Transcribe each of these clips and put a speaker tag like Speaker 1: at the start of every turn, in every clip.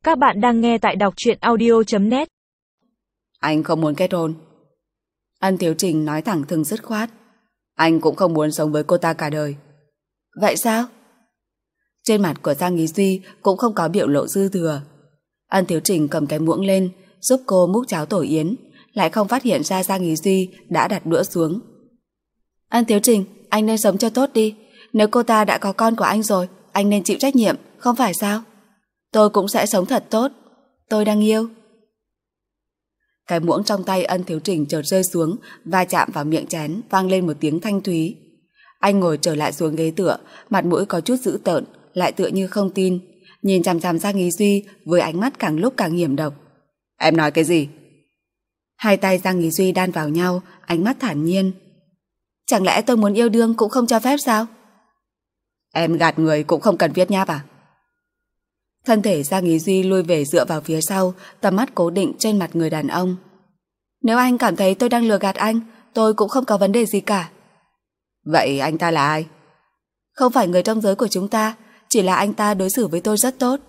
Speaker 1: Các bạn đang nghe tại đọc truyện audio.net.
Speaker 2: Anh không muốn kết hôn. Ân Thiếu Trình nói thẳng thừng dứt khoát. Anh cũng không muốn sống với cô ta cả đời. Vậy sao? Trên mặt của Giang Ý Duy cũng không có biểu lộ dư thừa. Ân Thiếu Trình cầm cái muỗng lên giúp cô múc cháo tổ yến, lại không phát hiện ra Giang Ý Duy đã đặt đũa xuống. Ân Thiếu Trình, anh nên sống cho tốt đi. Nếu cô ta đã có con của anh rồi, anh nên chịu trách nhiệm, không phải sao? Tôi cũng sẽ sống thật tốt. Tôi đang yêu. Cái muỗng trong tay Ân Thiếu Trình chợt rơi xuống và chạm vào miệng chén, vang lên một tiếng thanh thúy. Anh ngồi trở lại xuống ghế tựa, mặt mũi có chút dữ tợn, lại tựa như không tin, nhìn chằm chằm Giang Ý Duy với ánh mắt càng lúc càng hiểm độc. Em nói cái gì? Hai tay Giang Ý Duy đan vào nhau, ánh mắt thản nhiên. Chẳng lẽ tôi muốn yêu đương cũng không cho phép sao? Em gạt người cũng không cần viết nháp à? Thân thể Giang Ý Duy lui về dựa vào phía sau, tầm mắt cố định trên mặt người đàn ông. Nếu anh cảm thấy tôi đang lừa gạt anh, tôi cũng không có vấn đề gì cả. Vậy anh ta là ai? Không phải người trong giới của chúng ta, chỉ là anh ta đối xử với tôi rất tốt.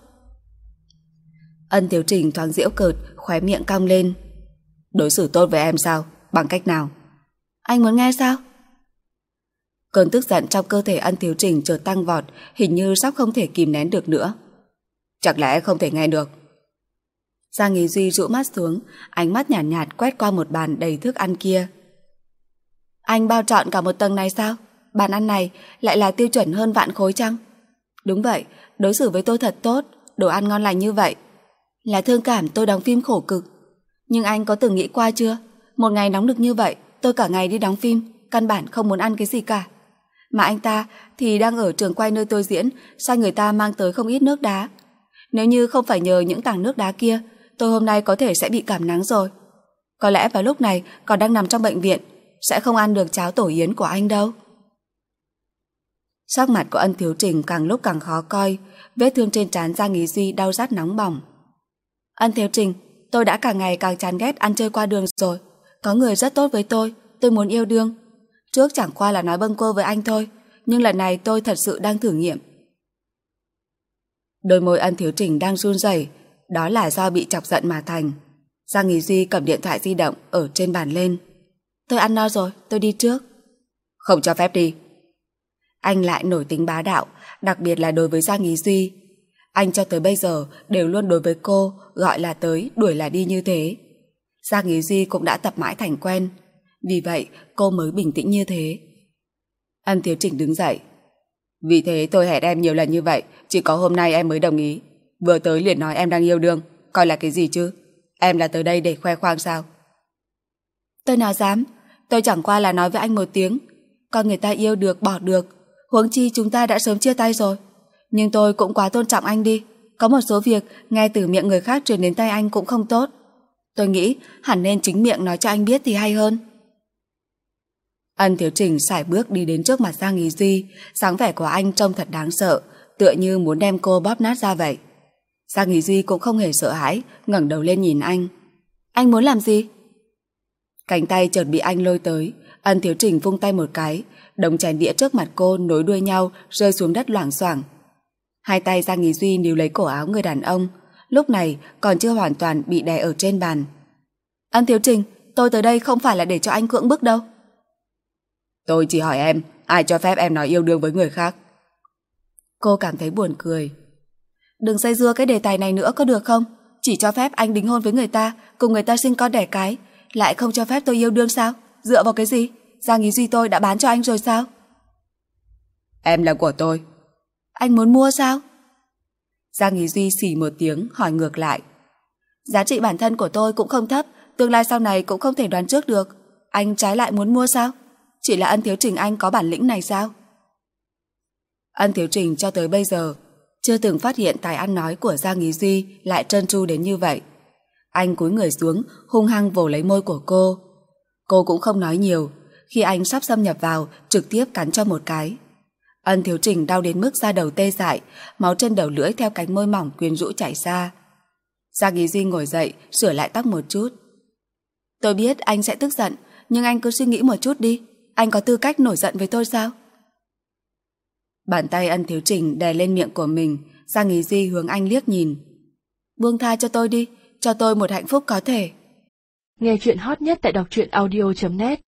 Speaker 2: Ân Thiếu Trình thoáng giễu cợt, khóe miệng cong lên. Đối xử tốt với em sao? Bằng cách nào? Anh muốn nghe sao? Cơn tức giận trong cơ thể Ân Thiếu Trình chợt tăng vọt, hình như sắp không thể kìm nén được nữa. Chẳng lẽ không thể nghe được? Giang Ý Duy rũ mắt xuống, ánh mắt nhàn nhạt quét qua một bàn đầy thức ăn kia. Anh bao trọn cả một tầng này sao? Bàn ăn này lại là tiêu chuẩn hơn vạn khối chăng? Đúng vậy, đối xử với tôi thật tốt, đồ ăn ngon lành như vậy. Là thương cảm tôi đóng phim khổ cực. Nhưng anh có từng nghĩ qua chưa? Một ngày nóng nực như vậy, tôi cả ngày đi đóng phim, căn bản không muốn ăn cái gì cả. Mà anh ta thì đang ở trường quay nơi tôi diễn, sai người ta mang tới không ít nước đá. Nếu như không phải nhờ những tảng nước đá kia, tôi hôm nay có thể sẽ bị cảm nắng rồi. Có lẽ vào lúc này còn đang nằm trong bệnh viện, sẽ không ăn được cháo tổ yến của anh đâu. Sắc mặt của Ân Thiếu Trình càng lúc càng khó coi, vết thương trên trán Giang Ý Duy đau rát nóng bỏng. Ân Thiếu Trình, tôi đã càng ngày càng chán ghét ăn chơi qua đường rồi. Có người rất tốt với tôi muốn yêu đương. Trước chẳng qua là nói bâng quơ với anh thôi, nhưng lần này tôi thật sự đang thử nghiệm. Đôi môi Ân Thiếu Trình đang run rẩy, đó là do bị chọc giận mà thành. Giang Ý Duy cầm điện thoại di động ở trên bàn lên. Tôi ăn no rồi, tôi đi trước. Không cho phép đi. Anh lại nổi tính bá đạo, đặc biệt là đối với Giang Ý Duy. Anh cho tới bây giờ đều luôn đối với cô gọi là tới, đuổi là đi như thế. Giang Ý Duy cũng đã tập mãi thành quen, vì vậy cô mới bình tĩnh như thế. Ân Thiếu Trình đứng dậy. Vì thế tôi hẹn em nhiều lần như vậy, chỉ có hôm nay em mới đồng ý. Vừa tới liền nói em đang yêu đương, coi là cái gì chứ? Em là tới đây để khoe khoang sao? Tôi nào dám, tôi chẳng qua là nói với anh một tiếng. Con người ta yêu được bỏ được, huống chi chúng ta đã sớm chia tay rồi. Nhưng tôi cũng quá tôn trọng anh đi. Có một số việc nghe từ miệng người khác truyền đến tay anh cũng không tốt. Tôi nghĩ hẳn nên chính miệng nói cho anh biết thì hay hơn. Ân Thiếu Trình sải bước đi đến trước mặt Giang Ý Duy, dáng vẻ của anh trông thật đáng sợ, tựa như muốn đem cô bóp nát ra vậy. Giang Ý Duy cũng không hề sợ hãi, ngẩng đầu lên nhìn anh. Anh muốn làm gì? Cánh tay chợt bị anh lôi tới, Ân Thiếu Trình vung tay một cái, đống chén đĩa trước mặt cô nối đuôi nhau rơi xuống đất loảng xoảng. Hai tay Giang Ý Duy níu lấy cổ áo người đàn ông, lúc này còn chưa hoàn toàn bị đè ở trên bàn. Ân Thiếu Trình, tôi tới đây không phải là để cho anh cưỡng bức đâu. Tôi chỉ hỏi em, ai cho phép em nói yêu đương với người khác? Cô cảm thấy buồn cười. Đừng dây dưa cái đề tài này nữa có được không? Chỉ cho phép anh đính hôn với người ta, cùng người ta sinh con đẻ cái, lại không cho phép tôi yêu đương sao? Dựa vào cái gì? Giang Ý Duy tôi đã bán cho anh rồi sao? Em là của tôi. Anh muốn mua sao? Giang Ý Duy xì một tiếng hỏi ngược lại. Giá trị bản thân của tôi cũng không thấp, tương lai sau này cũng không thể đoán trước được. Anh trái lại muốn mua sao? Chỉ là Ân Thiếu Trình anh có bản lĩnh này sao? Ân Thiếu Trình cho tới bây giờ chưa từng phát hiện tài ăn nói của Giang Ý Duy lại trơn tru đến như vậy. Anh cúi người xuống, hung hăng vồ lấy môi của cô. Cô cũng không nói nhiều, khi anh sắp xâm nhập vào, trực tiếp cắn cho một cái. Ân Thiếu Trình đau đến mức da đầu tê dại, máu trên đầu lưỡi theo cánh môi mỏng quyến rũ chảy ra. Giang Ý Duy ngồi dậy, sửa lại tóc một chút. Tôi biết anh sẽ tức giận, nhưng anh cứ suy nghĩ một chút đi. Anh có tư cách nổi giận với tôi sao? Bàn tay Ân Thiếu Trình đè lên miệng của mình, Giang Ý Duy hướng anh liếc nhìn. Buông tha cho tôi đi, cho tôi một hạnh phúc có thể.
Speaker 1: Nghe chuyện hot nhất tại đọc truyện audio.net